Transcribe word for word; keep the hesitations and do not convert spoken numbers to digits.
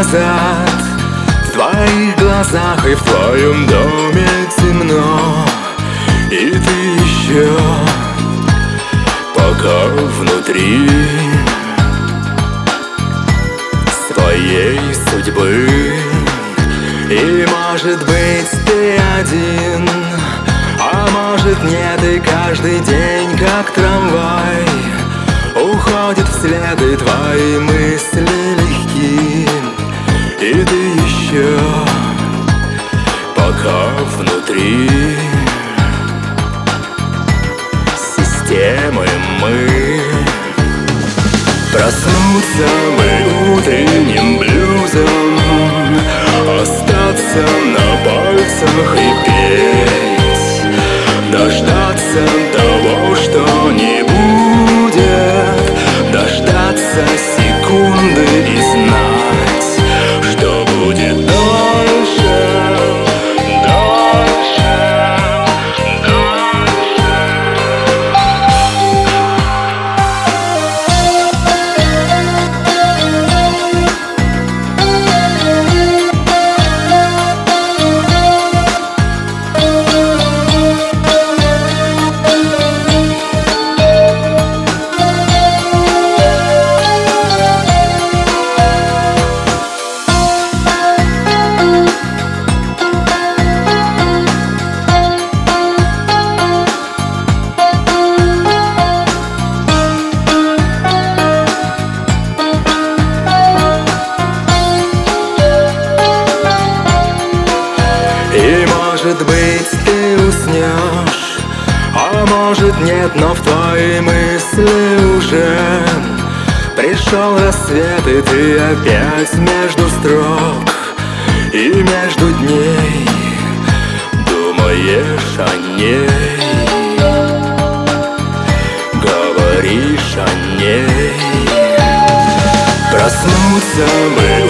назад. В твоих глазах и в твоем доме темно, и ты еще пока внутри своей судьбы. И может быть ты один, а может нет, и каждый день как трамвай уходит вслед, и твои мысли легки, и ты еще пока внутри системы мы. Проснуться мы утренним блюзом, остаться на пальцах и петь, дождаться того, что не будет, дождаться секунды и знать, что будет дальше, дальше, и может быть ты уснешь, а может нет, но в твои мысли уже пришел рассвет, и ты опять между строк и между дней думаешь о ней, говоришь о ней. Проснуться мы